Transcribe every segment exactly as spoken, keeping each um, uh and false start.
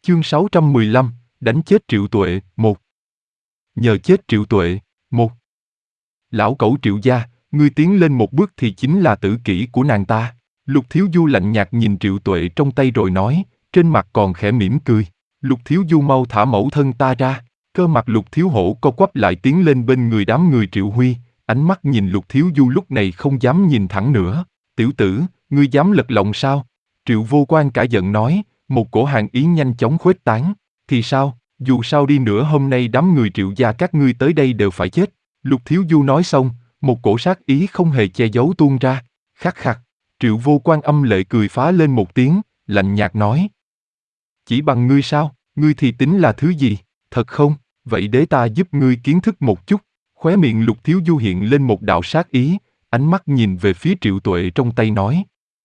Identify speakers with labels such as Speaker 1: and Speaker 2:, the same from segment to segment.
Speaker 1: Chương sáu trăm mười lăm, đánh chết Triệu Tuệ, một. Nhờ chết Triệu Tuệ, một. Lão cẩu Triệu gia, ngươi tiến lên một bước thì chính là tử kỷ của nàng ta. Lục Thiếu Du lạnh nhạt nhìn Triệu Tuệ trong tay rồi nói, trên mặt còn khẽ mỉm cười. Lục Thiếu Du mau thả mẫu thân ta ra. Cơ mặt Lục Thiếu Hổ co quắp lại tiến lên bên người đám người Triệu Huy, ánh mắt nhìn Lục Thiếu Du lúc này không dám nhìn thẳng nữa. Tiểu tử, ngươi dám lật lọng sao? Triệu Vô Quan cả giận nói, một cổ hàn ý nhanh chóng khuếch tán. Thì sao, dù sao đi nữa hôm nay đám người Triệu gia các ngươi tới đây đều phải chết. Lục Thiếu Du nói xong, một cổ sát ý không hề che giấu tuôn ra. Khắc khắc, Triệu Vô Quan âm lệ cười phá lên một tiếng, lạnh nhạt nói. Chỉ bằng ngươi sao, ngươi thì tính là thứ gì, thật không? Vậy để ta giúp ngươi kiến thức một chút. Khóe miệng Lục Thiếu Du hiện lên một đạo sát ý, ánh mắt nhìn về phía Triệu Tuệ trong tay nói.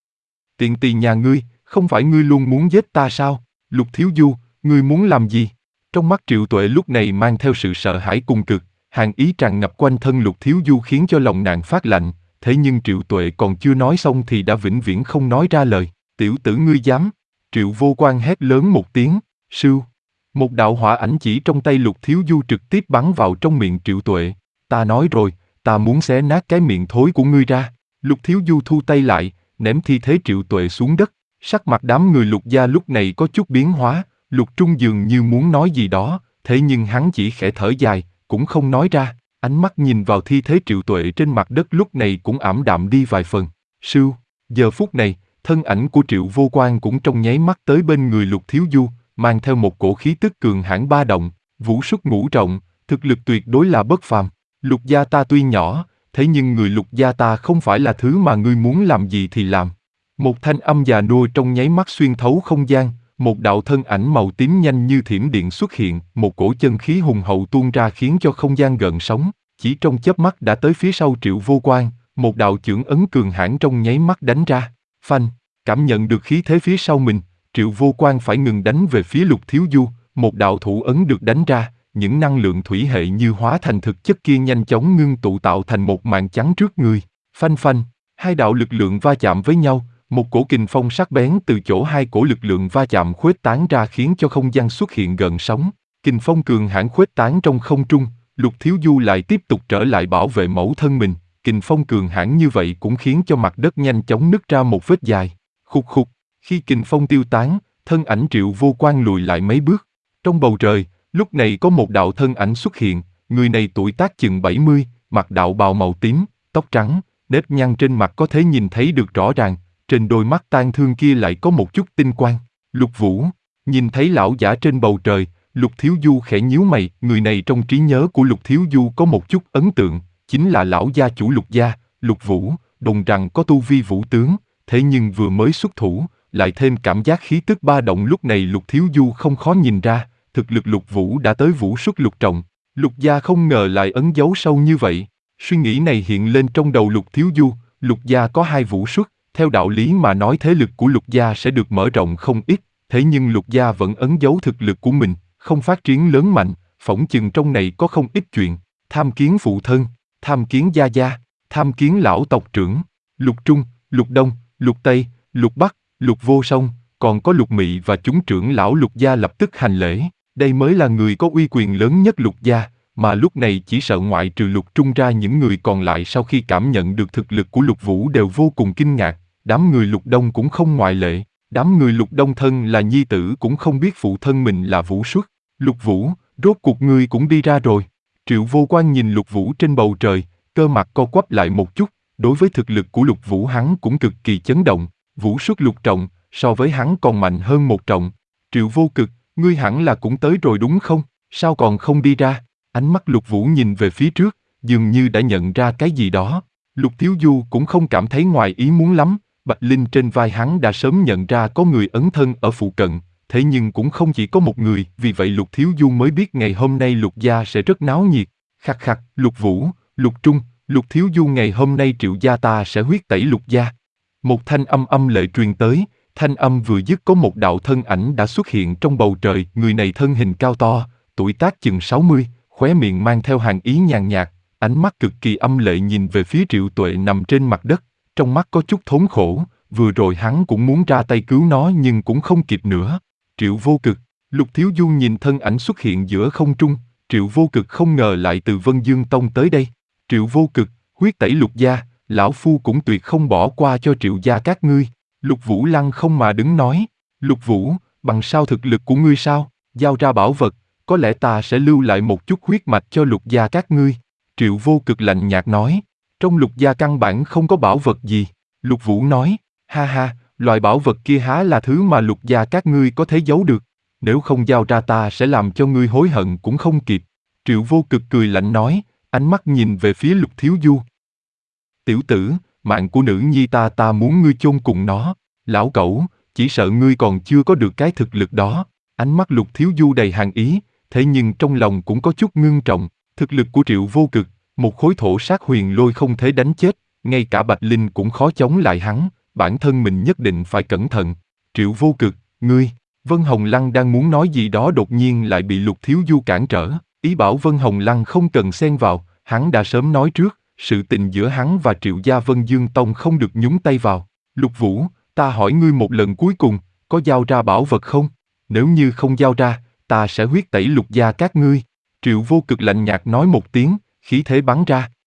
Speaker 1: Tiện tỳ nhà ngươi, không phải ngươi luôn muốn giết ta sao? Lục Thiếu Du, ngươi muốn làm gì? Trong mắt Triệu Tuệ lúc này mang theo sự sợ hãi cùng cực, hàn ý tràn ngập quanh thân Lục Thiếu Du khiến cho lòng nàng phát lạnh, thế nhưng Triệu Tuệ còn chưa nói xong thì đã vĩnh viễn không nói ra lời. Tiểu tử ngươi dám? Triệu Vô Quan hét lớn một tiếng, sưu. Một đạo hỏa ảnh chỉ trong tay Lục Thiếu Du trực tiếp bắn vào trong miệng Triệu Tuệ. Ta nói rồi, ta muốn xé nát cái miệng thối của ngươi ra. Lục Thiếu Du thu tay lại, ném thi thế Triệu Tuệ xuống đất. Sắc mặt đám người Lục gia lúc này có chút biến hóa, Lục Trung dường như muốn nói gì đó, thế nhưng hắn chỉ khẽ thở dài, cũng không nói ra. Ánh mắt nhìn vào thi thế Triệu Tuệ trên mặt đất lúc này cũng ảm đạm đi vài phần. Sưu, giờ phút này, thân ảnh của Triệu Vô Quan cũng trong nháy mắt tới bên người Lục Thiếu Du, mang theo một cổ khí tức cường hãn ba động, vũ xuất ngũ trọng, thực lực tuyệt đối là bất phàm. Lục gia ta tuy nhỏ, thế nhưng người Lục gia ta không phải là thứ mà ngươi muốn làm gì thì làm. Một thanh âm già nua trong nháy mắt xuyên thấu không gian, một đạo thân ảnh màu tím nhanh như thiểm điện xuất hiện, một cổ chân khí hùng hậu tuôn ra khiến cho không gian gợn sóng, chỉ trong chớp mắt đã tới phía sau Triệu Vô Quan, một đạo chưởng ấn cường hãn trong nháy mắt đánh ra. Phanh, cảm nhận được khí thế phía sau mình, Triệu Vô Quan phải ngừng đánh về phía Lục Thiếu Du, một đạo thủ ấn được đánh ra, những năng lượng thủy hệ như hóa thành thực chất kia nhanh chóng ngưng tụ tạo thành một màn chắn trước người. Phanh phanh, hai đạo lực lượng va chạm với nhau, một cổ kình phong sắc bén từ chỗ hai cổ lực lượng va chạm khuếch tán ra khiến cho không gian xuất hiện gợn sóng. Kình phong cường hãn khuếch tán trong không trung, Lục Thiếu Du lại tiếp tục trở lại bảo vệ mẫu thân mình. Kình phong cường hãn như vậy cũng khiến cho mặt đất nhanh chóng nứt ra một vết dài. Khục khục, khi kình phong tiêu tán, thân ảnh Triệu Vô Quan lùi lại mấy bước. Trong bầu trời, lúc này có một đạo thân ảnh xuất hiện, người này tuổi tác chừng bảy mươi, mặc đạo bào màu tím, tóc trắng, nếp nhăn trên mặt có thể nhìn thấy được rõ ràng, trên đôi mắt tang thương kia lại có một chút tinh quang. Lục Vũ, nhìn thấy lão giả trên bầu trời, Lục Thiếu Du khẽ nhíu mày, người này trong trí nhớ của Lục Thiếu Du có một chút ấn tượng, chính là lão gia chủ Lục gia, Lục Vũ, đồn rằng có tu vi vũ tướng, thế nhưng vừa mới xuất thủ, lại thêm cảm giác khí tức ba động lúc này Lục Thiếu Du không khó nhìn ra, thực lực Lục Vũ đã tới vũ xuất lục trọng. Lục gia không ngờ lại ấn dấu sâu như vậy. Suy nghĩ này hiện lên trong đầu Lục Thiếu Du, Lục gia có hai vũ xuất, theo đạo lý mà nói thế lực của Lục gia sẽ được mở rộng không ít, thế nhưng Lục gia vẫn ấn dấu thực lực của mình, không phát triển lớn mạnh, phỏng chừng trong này có không ít chuyện. Tham kiến phụ thân, tham kiến gia gia, tham kiến lão tộc trưởng. Lục Trung, Lục Đông, Lục Tây, Lục Bắc, Lục Vô Song, còn có Lục Mị và chúng trưởng lão Lục gia lập tức hành lễ. Đây mới là người có uy quyền lớn nhất Lục gia, mà lúc này chỉ sợ ngoại trừ Lục Trung ra những người còn lại sau khi cảm nhận được thực lực của Lục Vũ đều vô cùng kinh ngạc, đám người Lục Đông cũng không ngoại lệ, đám người Lục Đông thân là nhi tử cũng không biết phụ thân mình là vũ xuất. Lục Vũ, rốt cuộc ngươi cũng đi ra rồi. Triệu Vô Quan nhìn Lục Vũ trên bầu trời, cơ mặt co quắp lại một chút, đối với thực lực của Lục Vũ hắn cũng cực kỳ chấn động, vũ xuất lục trọng, so với hắn còn mạnh hơn một trọng. Triệu Vô Cực, ngươi hẳn là cũng tới rồi đúng không, sao còn không đi ra? Ánh mắt Lục Vũ nhìn về phía trước, dường như đã nhận ra cái gì đó. Lục Thiếu Du cũng không cảm thấy ngoài ý muốn lắm, Bạch Linh trên vai hắn đã sớm nhận ra có người ấn thân ở phụ cận, thế nhưng cũng không chỉ có một người, vì vậy Lục Thiếu Du mới biết ngày hôm nay Lục gia sẽ rất náo nhiệt. Khắc khắc, Lục Vũ, Lục Trung, Lục Thiếu Du ngày hôm nay Triệu gia ta sẽ huyết tẩy Lục gia. Một thanh âm âm lệ truyền tới, thanh âm vừa dứt có một đạo thân ảnh đã xuất hiện trong bầu trời, người này thân hình cao to, tuổi tác chừng sáu mươi, khóe miệng mang theo hàn ý nhàn nhạt, ánh mắt cực kỳ âm lệ nhìn về phía Triệu Tuệ nằm trên mặt đất, trong mắt có chút thốn khổ, vừa rồi hắn cũng muốn ra tay cứu nó nhưng cũng không kịp nữa. Triệu Vô Cực, Lục Thiếu Du nhìn thân ảnh xuất hiện giữa không trung, Triệu Vô Cực không ngờ lại từ Vân Dương Tông tới đây. Triệu Vô Cực, huyết tẩy Lục gia, lão phu cũng tuyệt không bỏ qua cho Triệu gia các ngươi. Lục Vũ lăng không mà đứng nói, Lục Vũ, bằng sao thực lực của ngươi sao, giao ra bảo vật, có lẽ ta sẽ lưu lại một chút huyết mạch cho Lục gia các ngươi. Triệu Vô Cực lạnh nhạt nói, trong Lục gia căn bản không có bảo vật gì. Lục Vũ nói, ha ha, loại bảo vật kia há là thứ mà Lục gia các ngươi có thể giấu được. Nếu không giao ra ta sẽ làm cho ngươi hối hận cũng không kịp. Triệu Vô Cực cười lạnh nói, ánh mắt nhìn về phía Lục Thiếu Du. Tiểu tử, mạng của nữ nhi ta ta muốn ngươi chôn cùng nó. Lão cẩu, chỉ sợ ngươi còn chưa có được cái thực lực đó. Ánh mắt Lục Thiếu Du đầy hàn ý, thế nhưng trong lòng cũng có chút ngưng trọng. Thực lực của Triệu Vô Cực, một khối thổ sát huyền lôi không thể đánh chết, ngay cả Bạch Linh cũng khó chống lại hắn, bản thân mình nhất định phải cẩn thận. Triệu Vô Cực, ngươi, Vân Hồng Lăng đang muốn nói gì đó đột nhiên lại bị Lục Thiếu Du cản trở, ý bảo Vân Hồng Lăng không cần xen vào, hắn đã sớm nói trước, sự tình giữa hắn và Triệu gia Vân Dương Tông không được nhúng tay vào. Lục Vũ, ta hỏi ngươi một lần cuối cùng, có giao ra bảo vật không? Nếu như không giao ra, ta sẽ huyết tẩy Lục gia các ngươi. Triệu Vô Cực lạnh nhạt nói một tiếng, khí thế bắn ra.